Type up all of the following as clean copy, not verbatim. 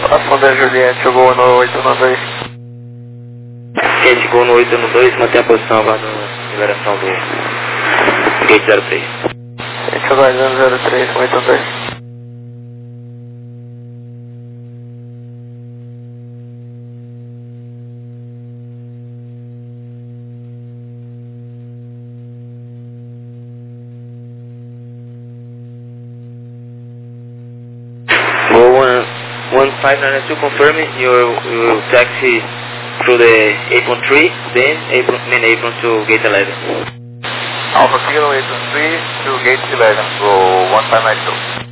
Responder Juliette, jogou no 892. Quem chegou no 812, mantém a posição aguardando a liberação do gate 03. Gente aguardando 03 com 812. Go 1592, confirming your taxi through the apron 3, then main apron to gate 11. Alpha Kilo 813 to gate 11, go 1592.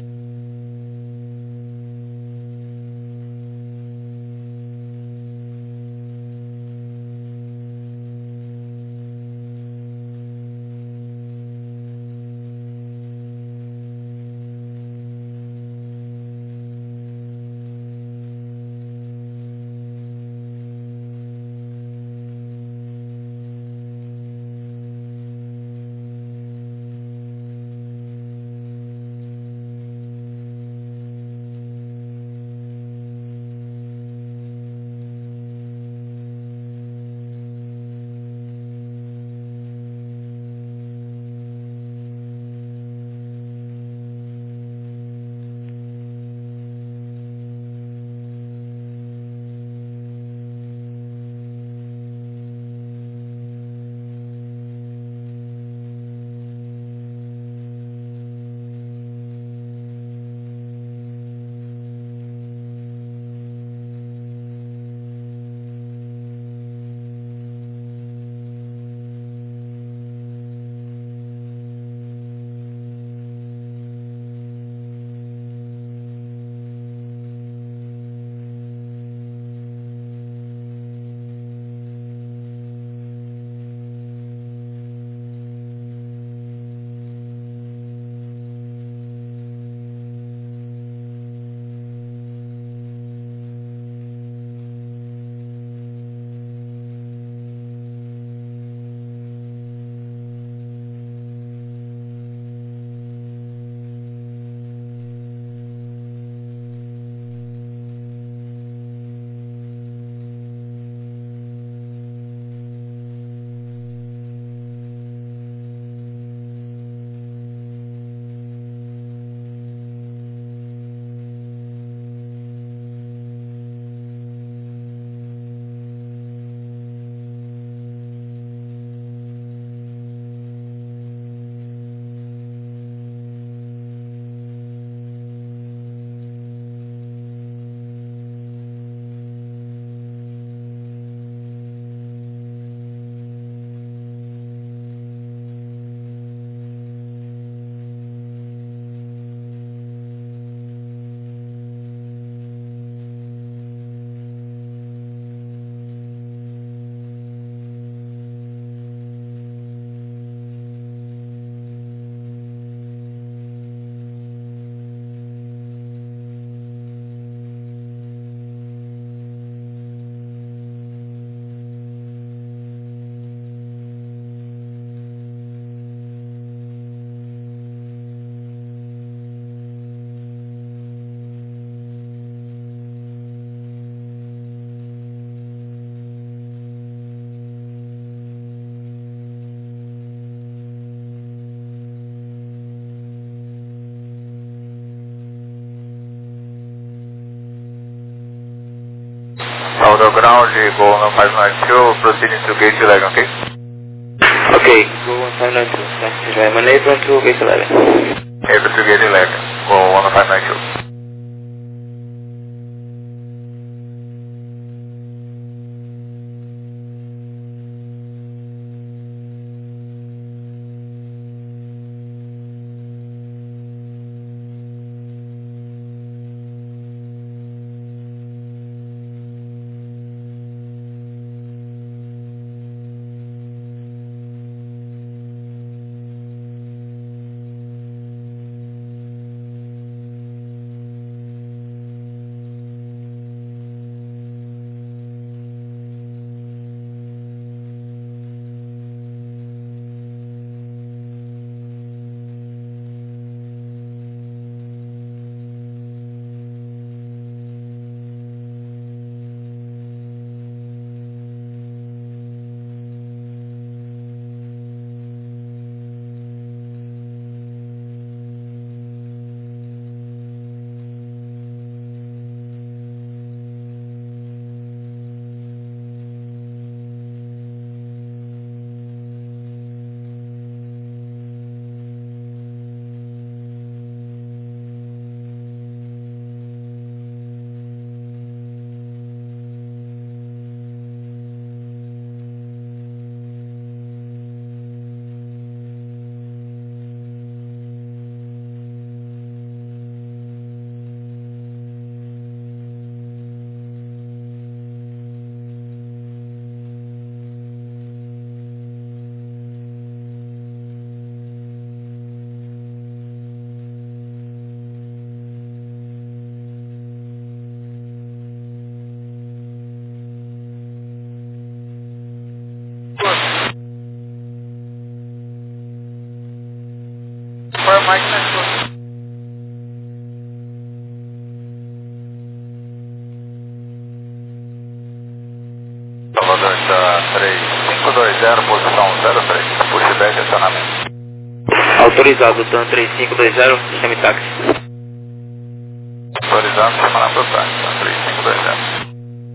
Auto ground, go 1592, proceeding to gate 11, okay? Okay, go 1592, taxi driver, apron to gate 11. Apron to gate 11, go 1592. Mike na escuta. Salvador está 3520, posição 03, pushback acionamento. Autorizado, TAM 3520, chame táxi. Autorizado, chamando para o táxi, 3520.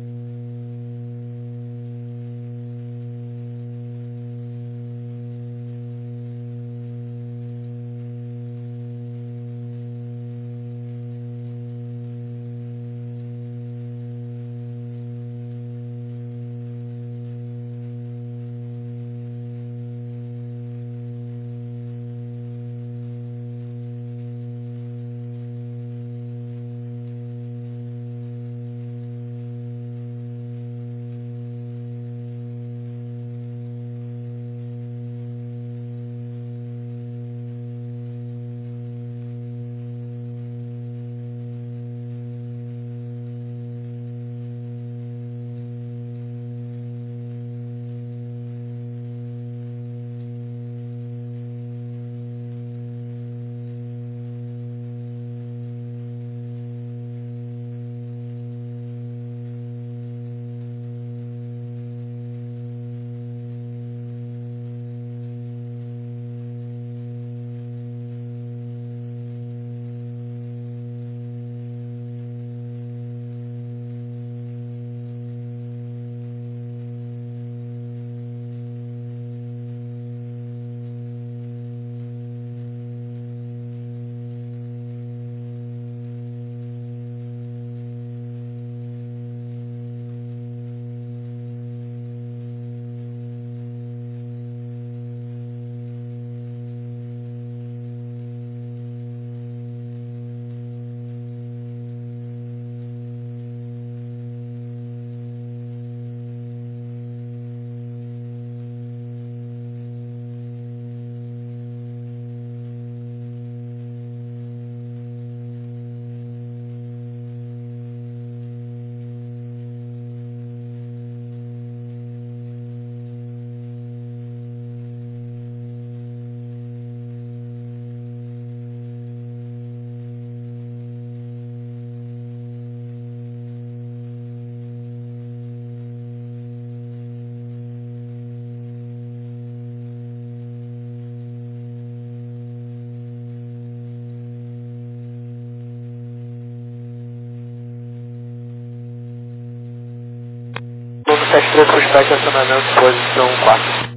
Novo 73, pushback, acionamento, posição 4.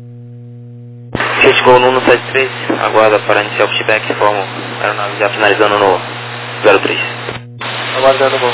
Chegou no 173, aguarda para iniciar o pushback, forma aeronave já finalizando no 03. Aguardando o voo.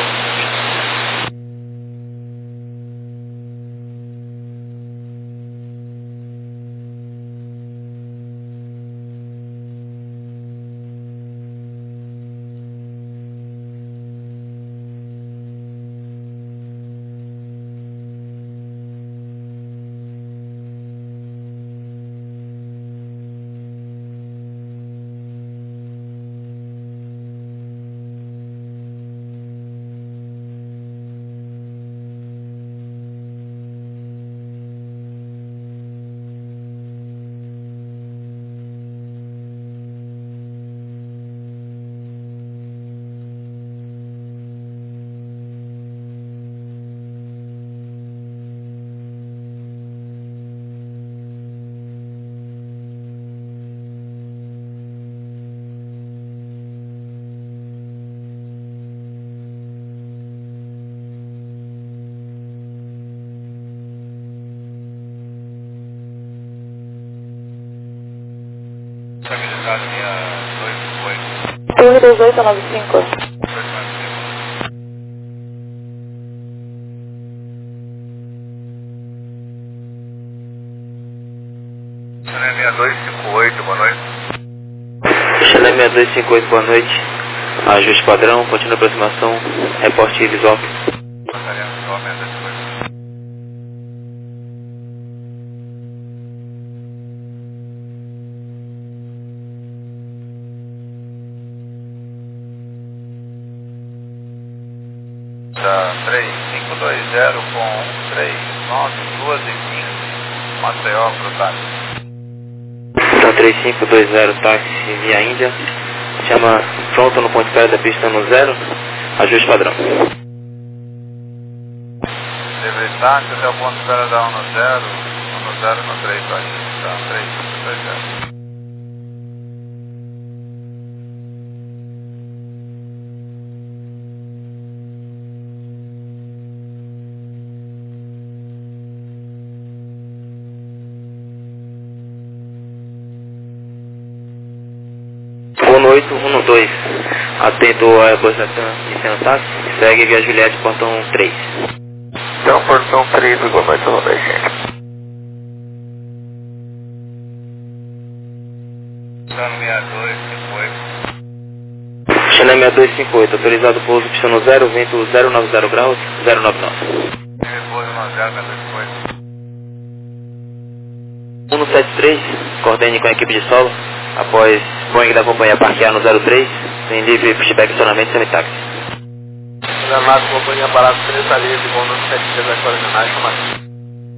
Estabilidade linha 258. Torre 2895. Channel 6258, boa noite. Channel 6258, boa noite. Ajuste padrão, continua a aproximação, reporte visual. Passaríamos só 6258. Da 3520 com 139, 2h15, Maceió pro táxi. Tá 3520, táxi via Índia. chama pronto no ponto de espera da pista no 0, ajuste padrão. Delivery taxi até o ponto de espera da 1 no 0, 1 no 0 no 3, tá? 3, 2, 0. Voo no 8, 1 no 2, atento ao Airbus iniciando táxi, segue via Juliette, portão 3. Então, portão 3, boa noite, gente. China 6258, autorizado pouso pista no 0, vento 090 graus, 099. 173, coordene com a equipe de solo, após Boeing da companhia parquear no 03, em livre pushback estacionamento semi-táxi. Leonardo, companhia parada 3 ali, de bom número 73, agora de mais, chamado.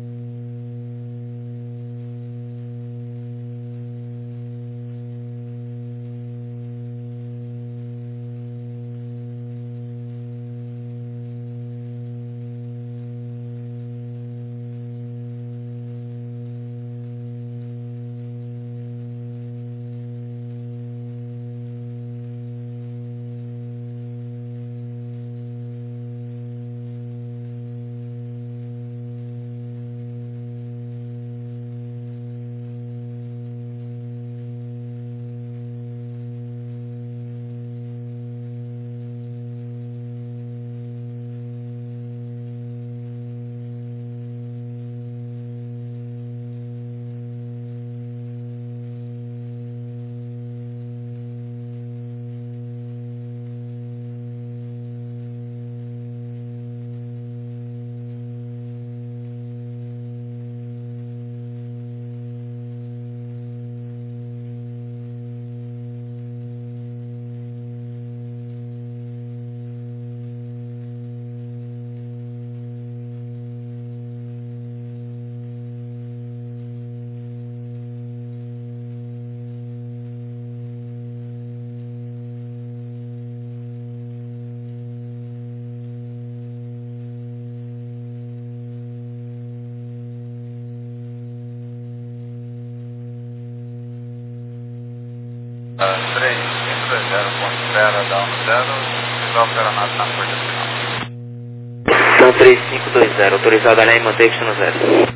Então 3520, autorizado a linha e manter pista no 0.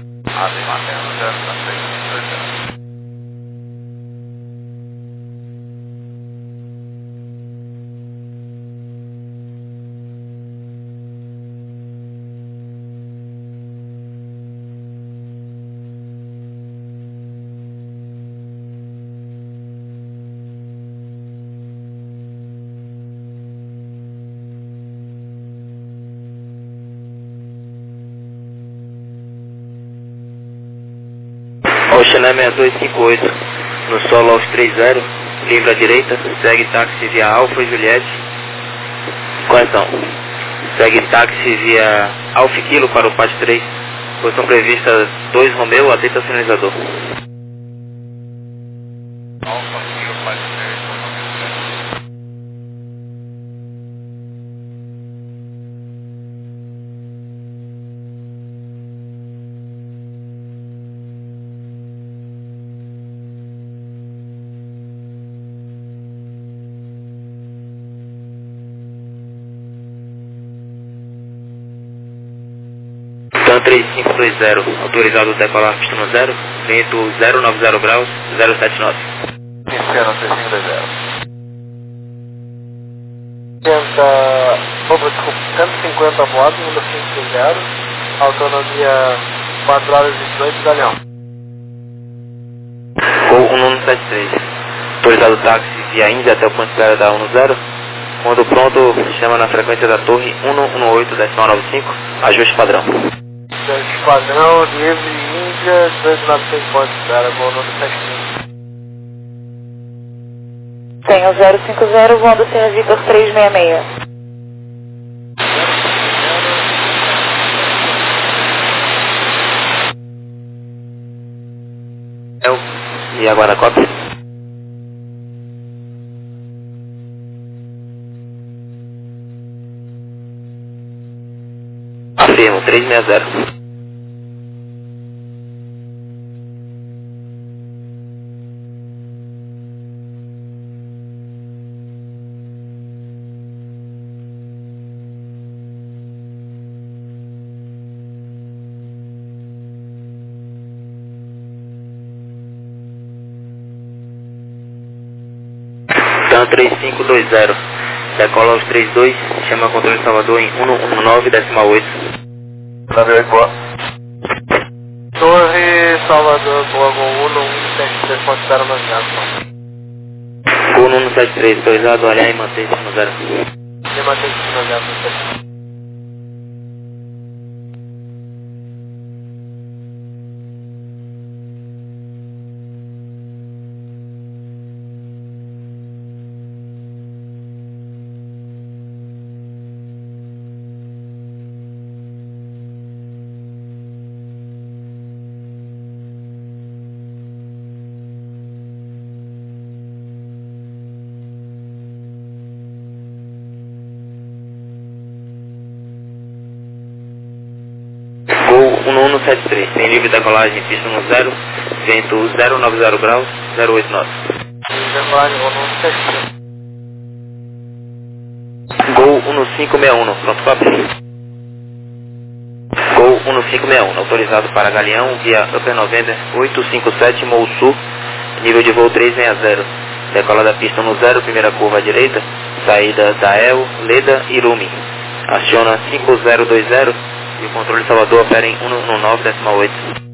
Ocean 6258, no solo aos 30, livre à direita, segue táxi via Alfa e Juliette. Correção. Segue táxi via Alfa Kilo para o PAT 3, posição prevista 2 Romeo, atenta sinalizador. Então 3520, autorizado decolar pista no 0, vento 090 graus, 079. Iniciando 3520. Desculpa, 150 votos, número 530, autonomia 4 horas e 18, medalhão. Voo 1173, autorizado táxi via Índia até o ponto de espera da 10, quando pronto, chama na frequência da torre 118.95, ajuste padrão. Padrão, livre, Índia, 296 pontos de espera, bom número 75. Tem o 050, voando Senhor Vitor 366. E agora cópia? Firmo, 360. Então 3520, decola aos 32, chama controle Salvador em 119,8. 98, boa. Torre Salvador, boa, Gol 1173.0 navegado. Gol 173, autorizado, olhar e manter no 0. E manter esse navegado. Gol 1173, tem livre decolagem, pista no 0, vento 090 graus, 089. Decolagem, Gol 1173. Gol 1561, pronto para abrir. Gol 1561, autorizado para Galeão, via Upper November 857, Mou Sul, nível de voo 360. Decola da pista no 0, primeira curva à direita, saída da El, Leda e Rumi. Aciona 5020 e o controle Salvador opera em 119,8.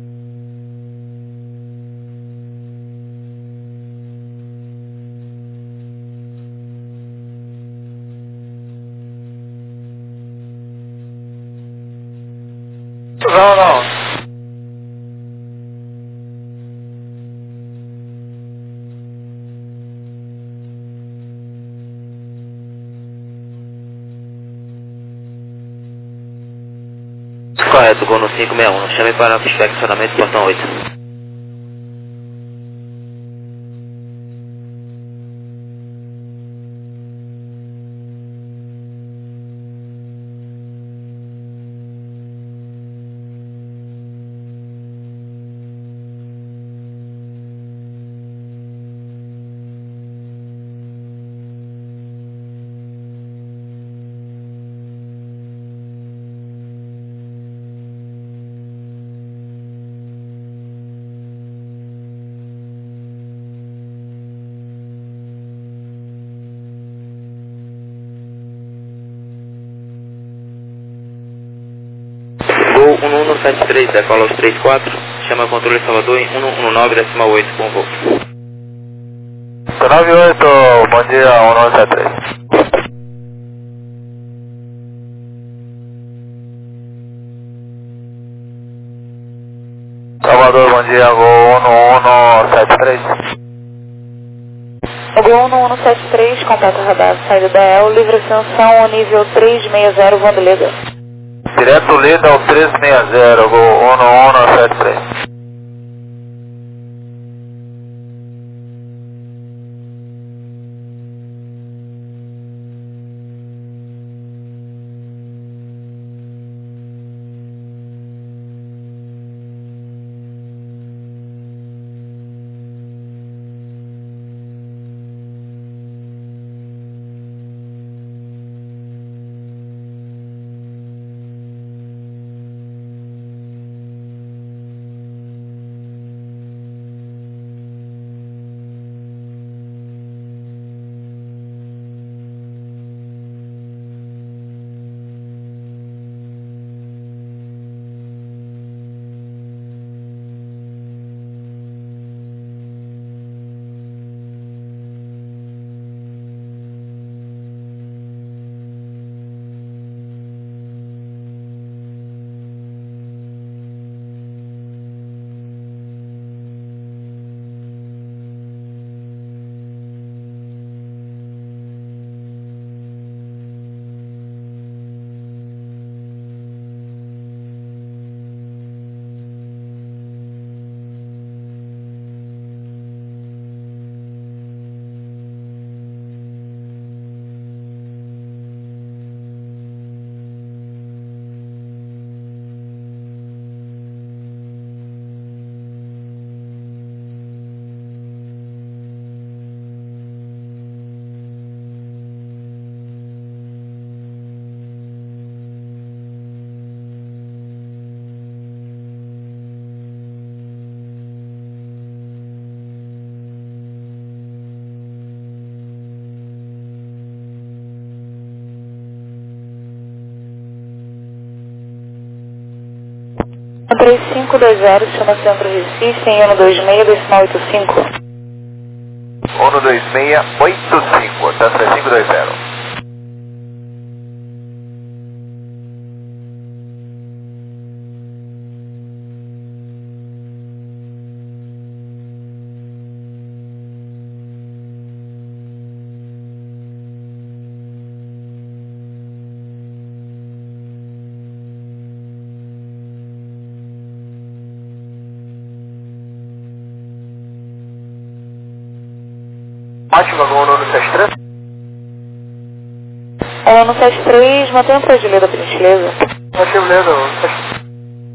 Não. Correto, Gol no 561, chame para inspecionamento portão 8. Gol 1173, decola aos 34, chama controle Salvador em 119,8 com voo. 98, bom dia, 1173. Salvador, bom dia, Gol 1173. Gol 1173, completa radar, saída da El, livre ascensão ao nível 360, voando Leda. Direto Leda ao 360, Gol 1173. 12520, chama Centro Recife, em 126, decimal 85. 12685, tá 3520. Mate vagão 173. 173, mantém o Fragileza, por gentileza. Fragileza, 173.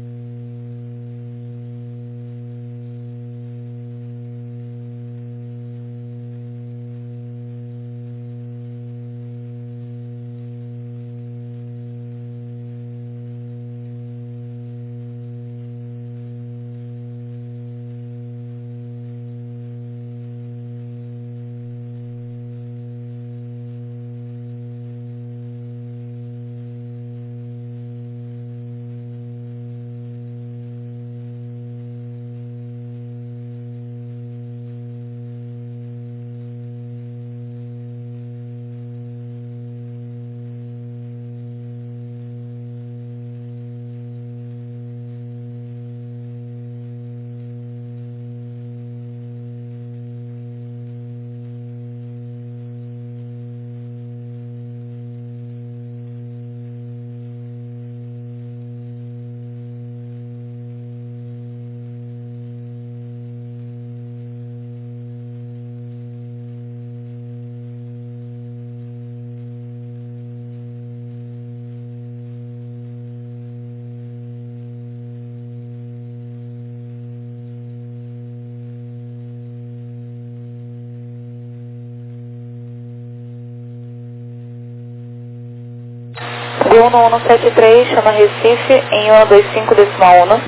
Gol no 173, chama Recife, em 125, decimal 1.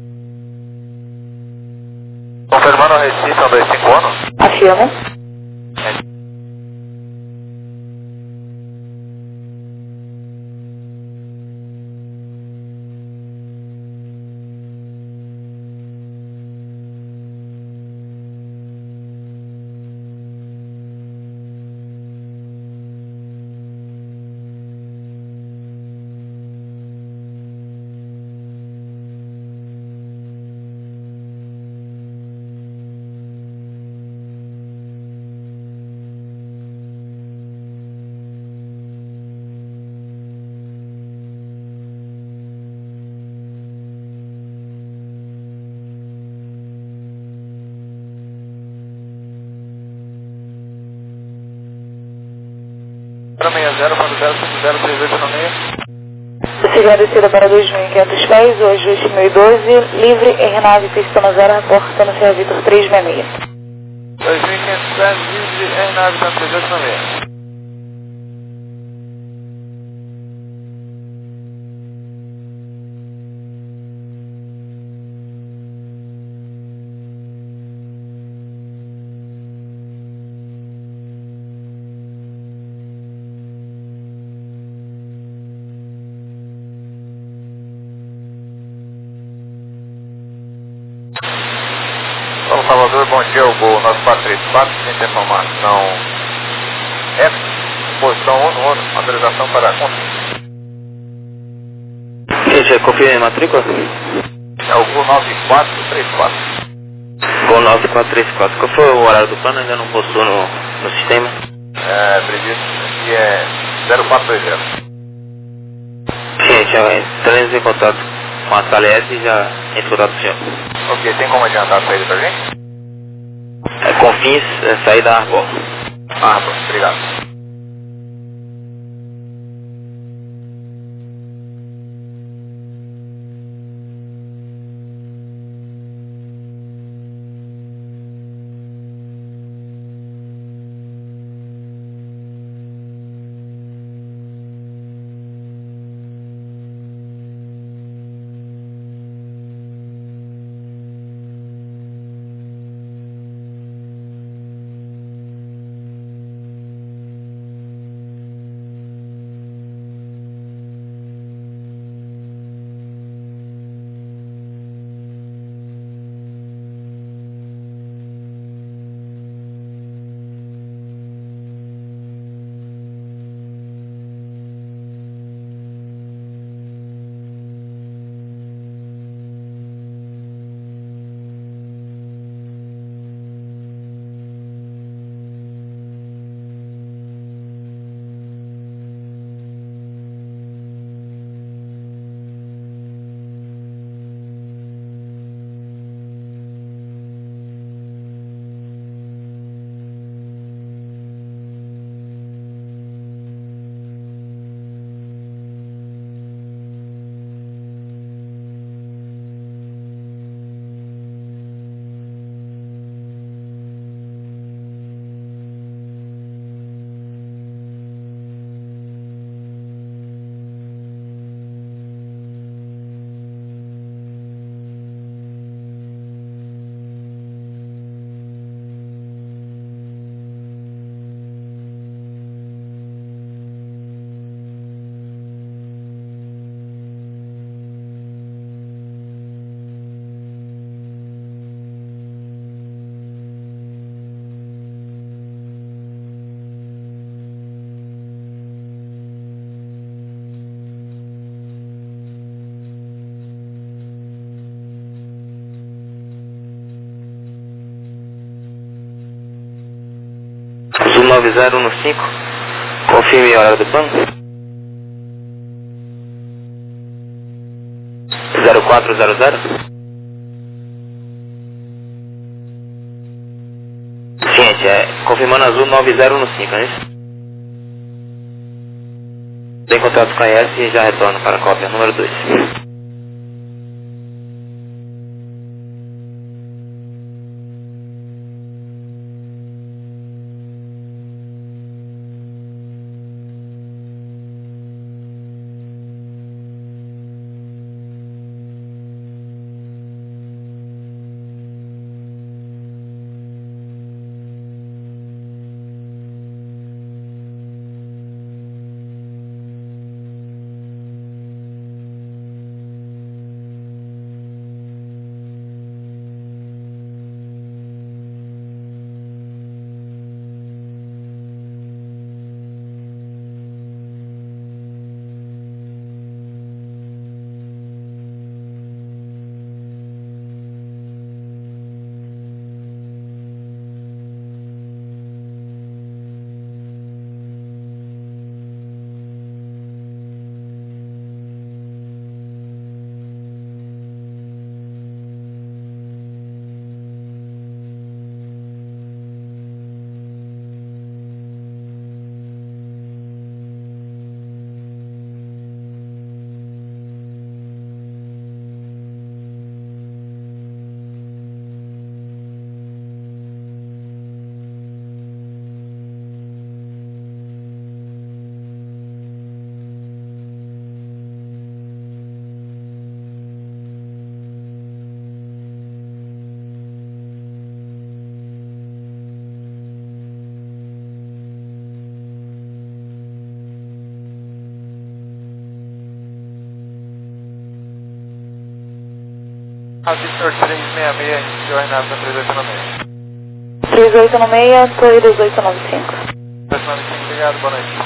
Confirmando Recife, 125. Afirma. Seguindo a descida para 2.500 pés, hoje 2012, livre, aeronave pista 0, reporta no Sierra Vitor 366. 2.500 pés, livre, aeronave tá 386. São Salvador, bom dia, o Gol 9434, sem informação F, posição 1, autorização para conta. Gente, confirma a matrícula? É o Gol 9434. Gol 9434. Qual foi o horário do plano? Ainda não postou no sistema? É, previsto aqui é 0420. Gente, entramos em contato com a Salete e já entra em contato com o senhor. Ok, tem como adiantar a saída pra gente? Confins, saída Arbor. Obrigado. 9015, confirme a hora do plano. 0400. Ciente, confirmando azul 9015, é isso? Tem contato com a ES e já retorno para a cópia número 2. A Victor 366, iniciou a Renata 3896. 3896, Torre 2895. 2895, obrigado, boa noite.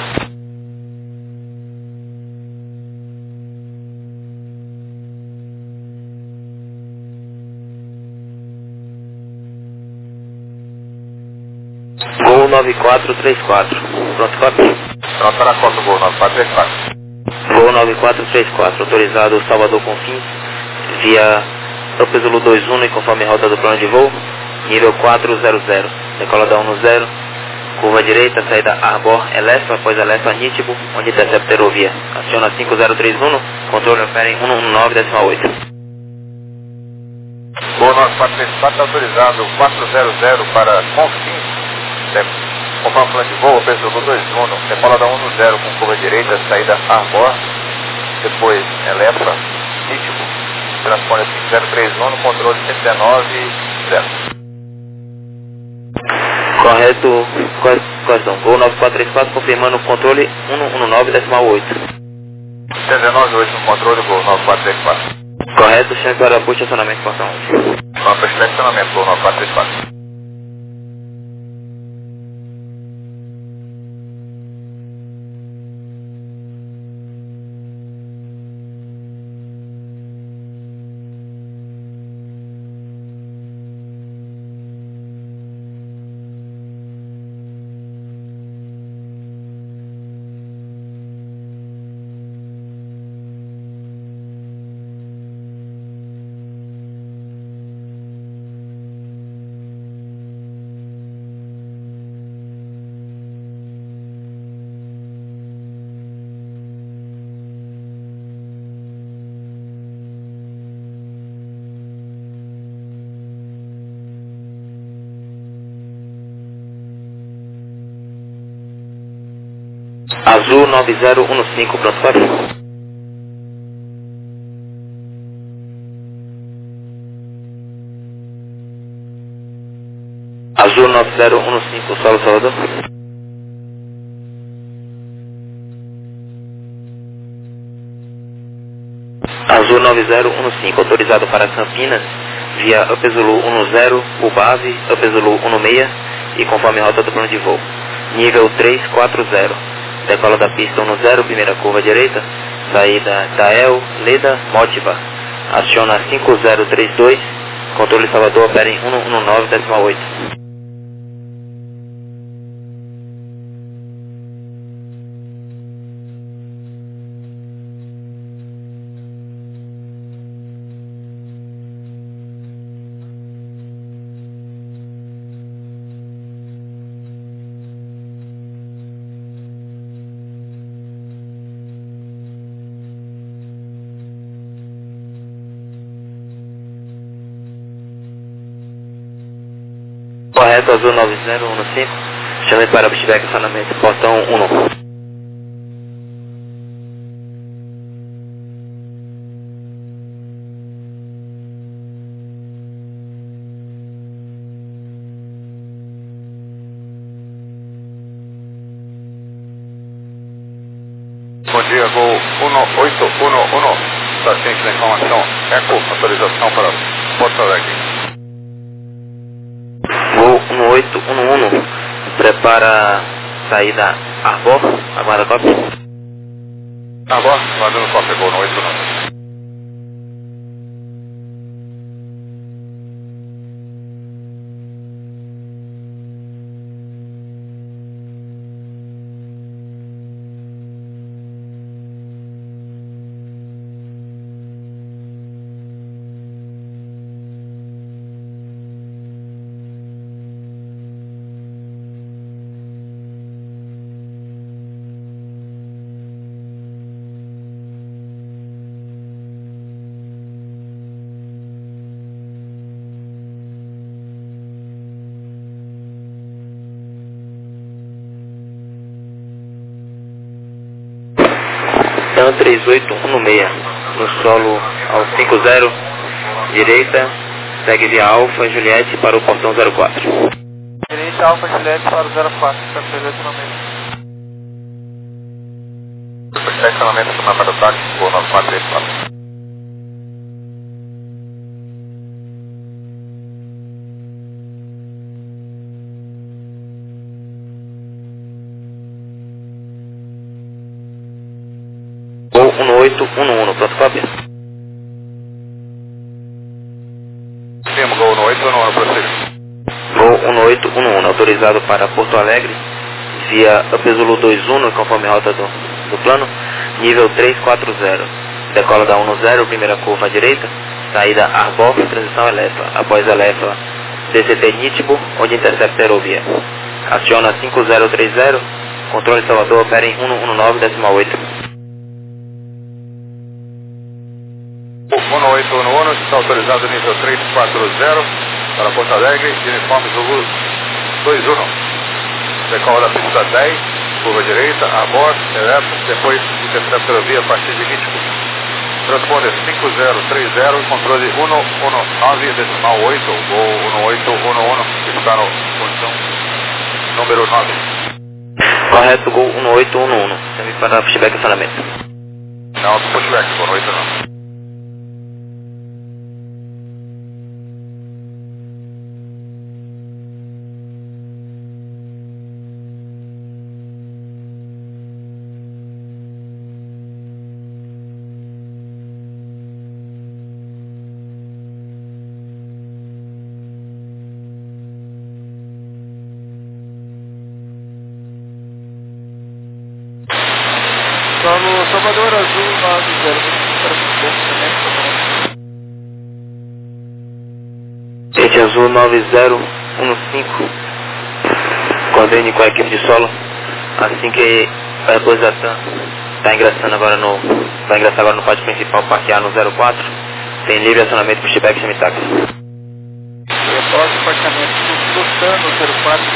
Gol 9434. Pronto, cópia? Pronto para a cópia, Gol 9434. Gol 9434, autorizado Salvador Confins, via Upper Zulu 21 e conforme rota do plano de voo, nível 400, decola da 10, curva direita, saída Arbor, Elespa, após Elespa, Nítibo, onde intercepta aerovia. Aciona 5031, controle opera em 119,8. Gol 9434, autorizado 400 para Confins, conforme plano de voo, Upper Zulu 21, decola da 10 com curva direita, saída Arbor, depois Elespa, Nítibo, transpone 5031, controle 119,0. Correto, questão. Gol 9434, confirmando o controle 119,8. 119,8 no controle, Gol 9434. Correto, chame para apoio de estacionamento portão 11. Vamos para o estacionamento, Gol 9434. Azul 9015, pronto, cópia? Azul 9015, solo Salvador. Azul 9015, autorizado para Campinas, via Upper Zulu 10, Ubave, Upper Zulu 16 e conforme rota do plano de voo. Nível 340. Decola da pista 10, primeira curva direita, saída Dael, Leda, Motiva. Aciona 5032, controle Salvador, opera em 119,8. Correto, azul 9015. Chame para pushback estacionamento, portão 1. Bom dia, voo 1811, paciente da informação, Eco, autorização para Porto Alegre. Voo 1811, prepara saída Arbor, aguarda cópia. Arbor, mandando cópia, voo 1811. Então 3816, no solo ao 50, direita, segue via Alfa Juliette para o portão 04. Direita Alfa Juliette para o 04, está direcionamento. Estacionamento para o táxi, voo 9434. Voo 1811, pronto cópia. Temos voo 1811, prosseguir. Voo 1811, autorizado para Porto Alegre, via Upzulu 21, conforme a rota do plano, nível 340. Decola da 10, primeira curva à direita, saída Arbor, transição Elefa. Após Elefa, DCT Nitibo, onde intercepta aerovia. Aciona 5030, controle Salvador, opera em 119,8. 1811, está autorizado nível 340 para Porto Alegre, uniforme Zulu 21. Decola da pista 10, curva direita, Arbor, Elefa, depois intercepta aerovia a partir de Nitibo. Transponder 5030, controle 119,8, voo 1811, está no posição número 9. Correto, Gol 1811, chame para pushback estacionamento. Não, pushback, voo 1811. Solo Salvador Azul 90, para Gente Azul 9015, coordene com a equipe de solo, assim que a Airbus está ingressando agora vai ingressar agora no pátio principal, parquear no 04, tem livre acionamento para o pushback e táxi. Após o parqueamento do Tano 04,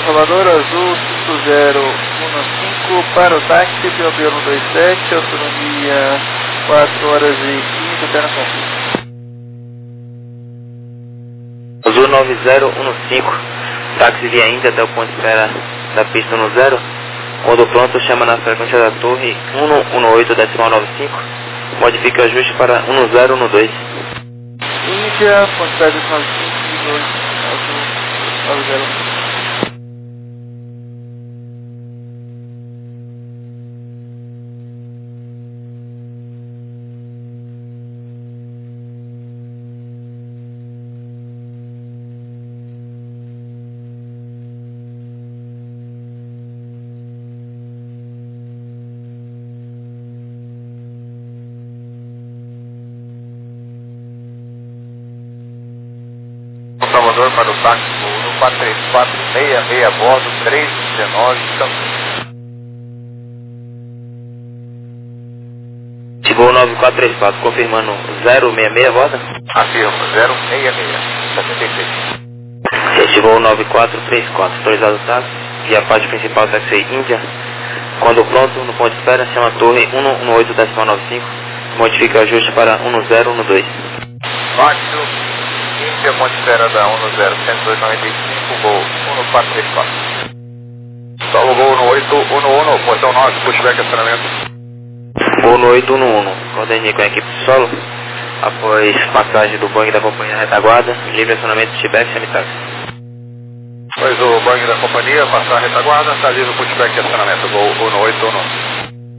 Salvador, azul 5015 para o táxi, POB 127, autonomia 4 horas e 15 até na conquista. Azul 9015, táxi via Índia até o ponto de espera da pista 10. Quando pronto, chama na frequência da torre 118.95, modifique o ajuste para 1012. Índia, ponto de espera 95, azul 90. Salvador para o táxi 43466 a bordo 319 Campos. Chegou 9434, confirmando 066, volta. Afirmo, 066, 76. Chegou 9434, autorizado o táxi, via parte principal táxi Índia. Quando pronto, no ponto de espera, chama a torre 118.95, modifique o ajuste para 1012. Táxi Índia, ponto de espera da 10195, voo 1434. Salvo voo no 811, portão 9, pushback acionamento. Voo no 811, coordenei com a equipe de solo, após passagem do Boeing da companhia retaguarda, livre acionamento de Tibete, semi-táxi. Pois o Boeing da companhia, passar a retaguarda, está livre o pushback de acionamento, voo no 811.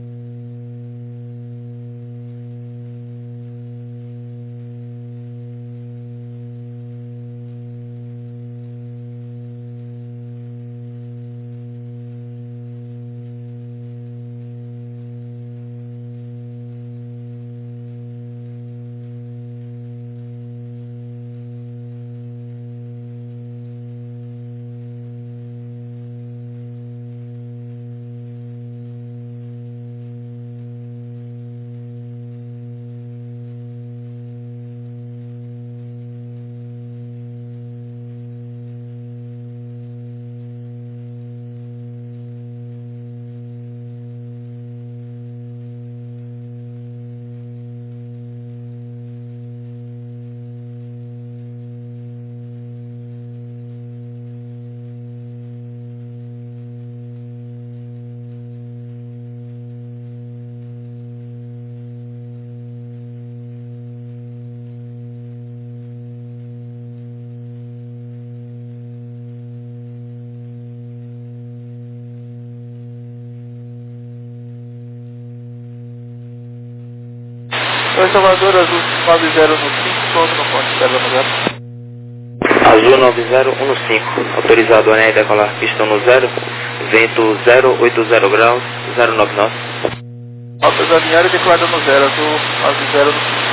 Oi, Salvador, azul 9015, ponto no ponto de espera da 0. Azul 9015, autorizado a decolar pista no 0, vento 080 graus, 099. Alta da minha área declarada no 0, azul 9015.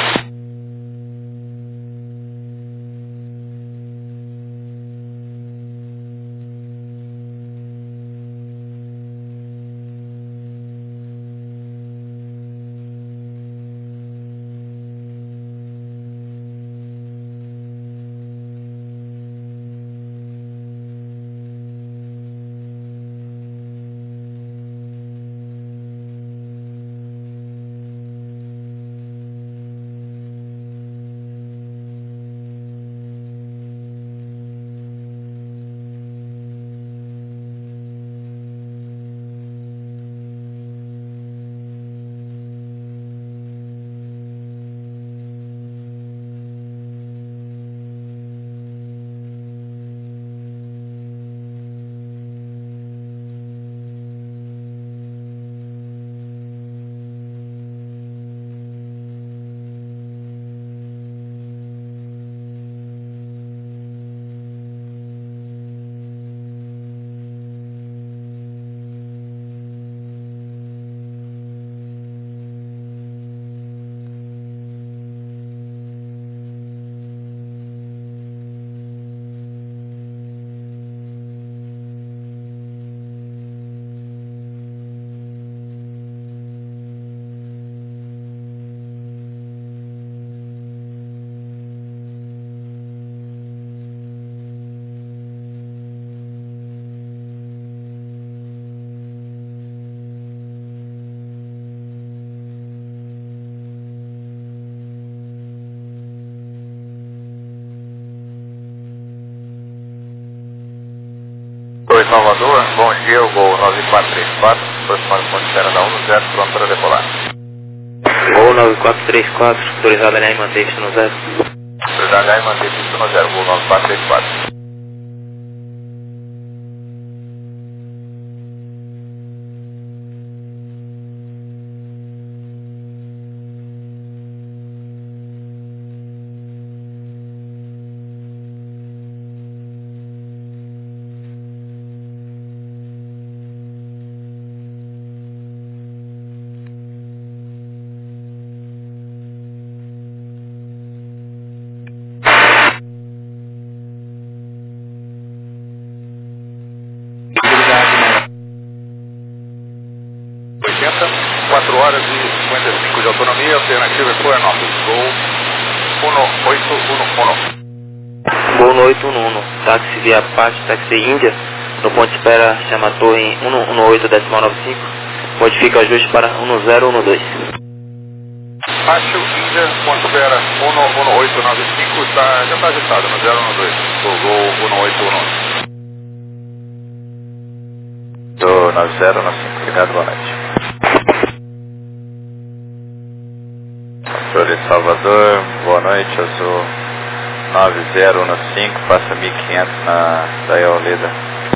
Salvador, bom dia, o Gol 9434, aproximando ponte espera da 10, pronto para decolar. Gol 9434, autorizado alinhar e manter pista no 0. Autorizado alinhar e manter pista no 0, Gol 9434. Obrigado, 4 horas e 55 de autonomia, alternativa é Florianópolis, Gol 1811. Gol no 811, táxi via Apache, táxi Índia, no ponto de espera chama torre 118.95, modifica o ajuste para 1012. Acho Índia, ponto de espera 11895, já está ajustado no 012, Gol 1811. Do 9095, obrigado, boa noite. Controle de Salvador, boa noite, eu sou 9015, passa 1500 na Dael Leda.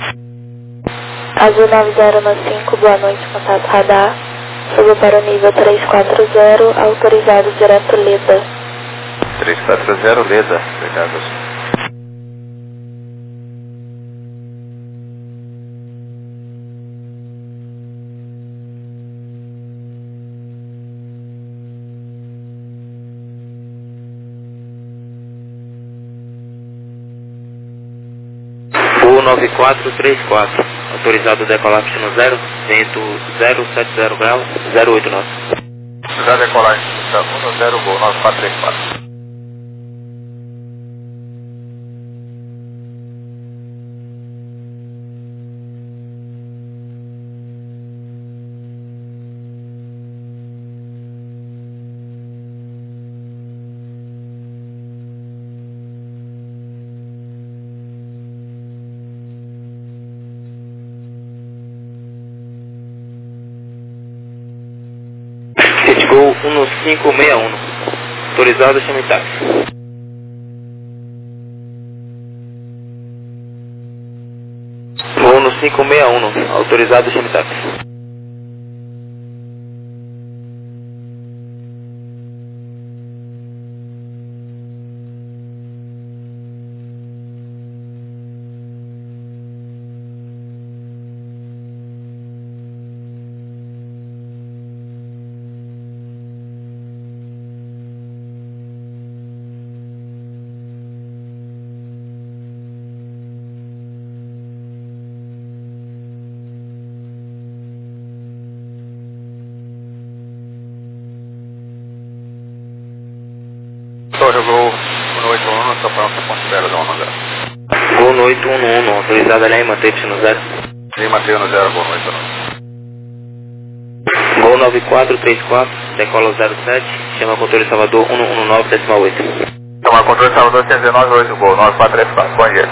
Azul 9095, boa noite, contato radar. Suba para o nível 340, autorizado direto Leda. 340 Leda, obrigado. Gol 9434, autorizado decolar pista no 0, vento 070 graus, 089. Já decolar, está 10, Gol 9434. Gol 1561, autorizado chame táxi. Gol no 561, autorizado chame táxi. Torre Gol 181, estou pronto para ponte espera da 10. Gol no 811, autorizado alinhar e manter pista no 0. E mantenho no 0, Gol 181. Gol 9434, decola o 07, chama controle Salvador 119.8. Tomar controle Salvador 198, Gol 9434, bom dia.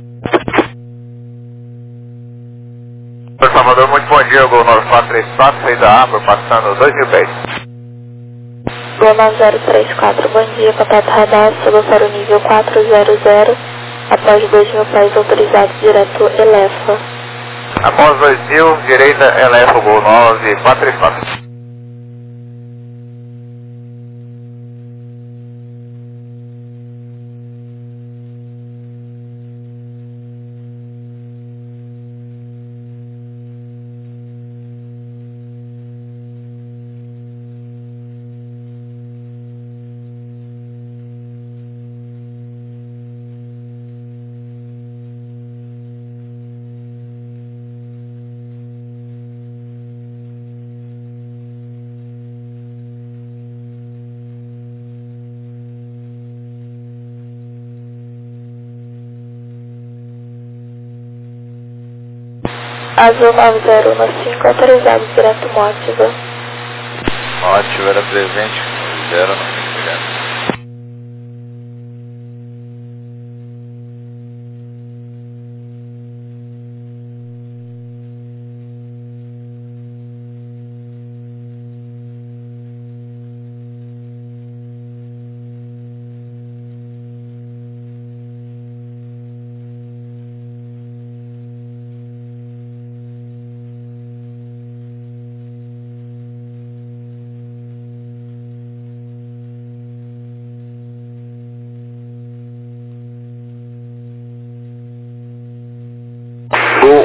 Salvador, muito bom dia, Gol 9434, saída A, por passando 2.000 pés. Gol 9034, bom dia, contato radar, suba para o nível 400, após 2.000 pés, autorizado direto Elefa. Após 2.000, direita Elefa, Gol 9434. Azul 9015, autorizado direto Mótiva. Mótiva era presente, 0 no 5, obrigado.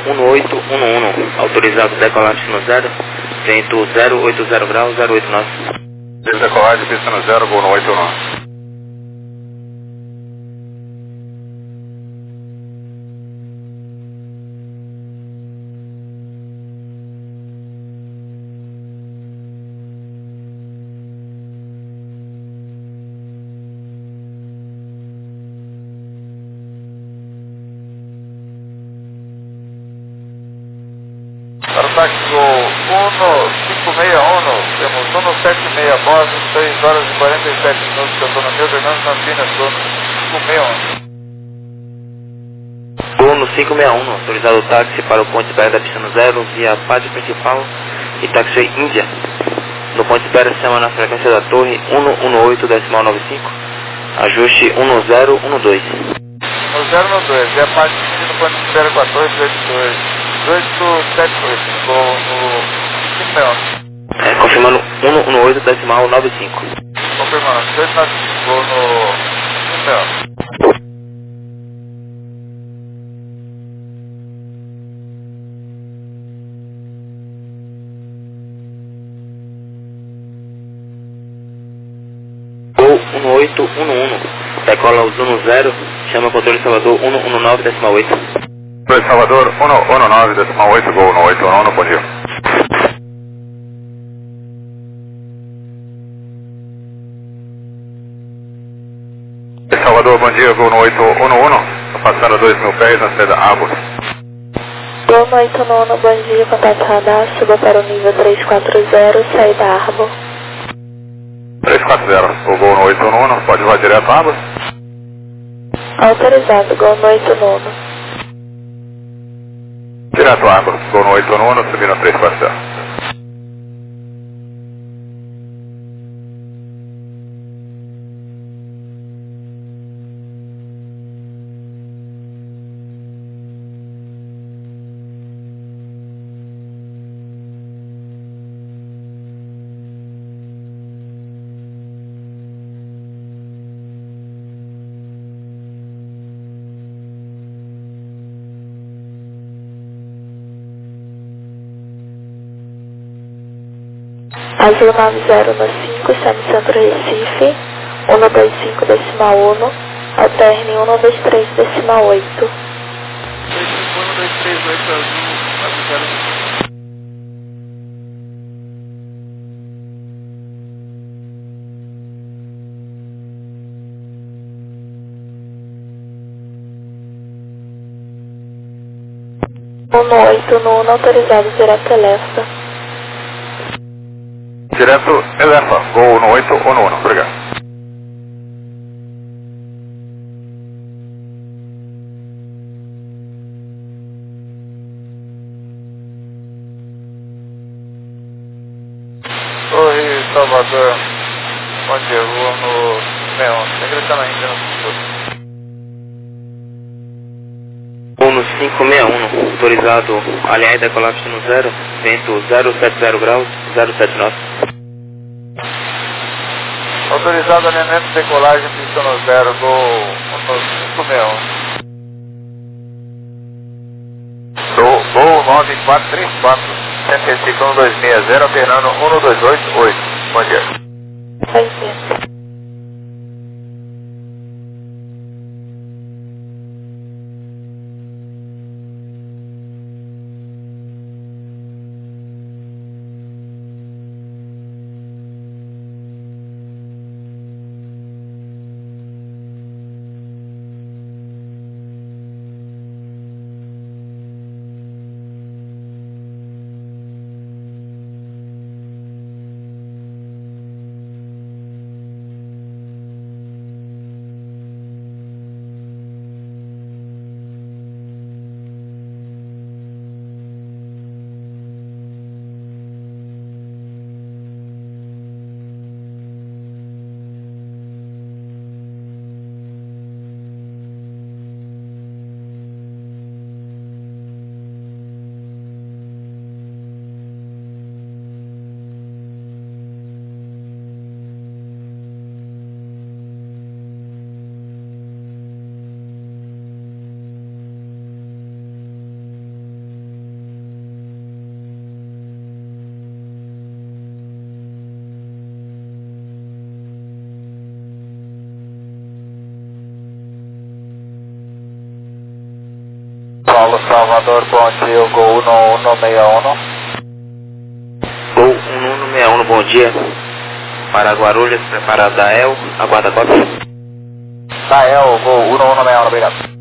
11811, autorizado decolagem no 0, vento 080 graus, 08 nós. Decolagem, pista no 0, gol no 89. Para o táxi Gol 1561, temos 176 voz, 3 horas e 47 minutos de autonomia, Fernando Campinas, Gol no 561. Gol no 561, autorizado o táxi para o ponte espera da pista no 0, via pátio principal e táxi Índia. No ponte espera se chama na frequência da torre 118.95, ajuste 1012. 1012, é a parte no ponte espera com a torre 878, Gol no 561. Confirmando 118.95. Confirmando, 295, Gol no 561. Gol 18111, decola usando 0, chama controle Salvador 119.8. Salvador 119.8, Gol no 89, bom dia. Salvador, bom dia, Gol no 811, passando a 2.000 pés na saída Arbor. Gol no 89, bom dia, contato radar, suba para o nível 340, saída Arbor. 340, o Gol no 811, pode voar direto à Arbor? Autorizado, Gol no 89. Direto à Arbor, Gol no 811, subindo 340. Azul 90 no 5, está no centro Recife, 125 decimal 1, alterne 123 decimal 8. 12338 azul, no 8 no 1, autorizado direto Elefa. Direto Elefa, Gol no 8 ou no 1, obrigado. Torre Salvador, bom dia, Gol no 61, regressando ainda no futuro. Gol no 561, autorizado aliás decolagem no 0, vento 070 graus, 07 nós. Autorizado alinhamento de decolagem, pista no 0, Gol no 561. Gol 9434, 105 260, alternando 12288. Bom dia. Bom dia. Paulo Salvador, bom dia, o Gol 1161. Gol 1161, bom dia. Para Guarulhos, preparado da El, aguarda a cópia. Dael, Gol 1161, obrigado.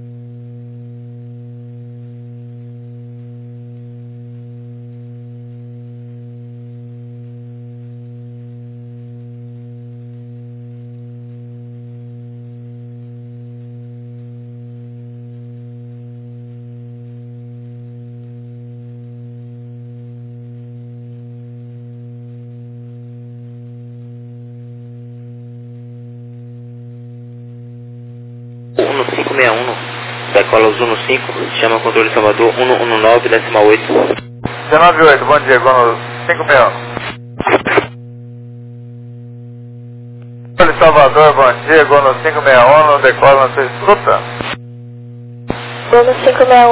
Gol 1561, decola os 15, chama o controle Salvador 119, 8. 198, bom dia, Gol 561. Controle Salvador, bom dia, Gol 561, decola na sua escuta. Gol 561.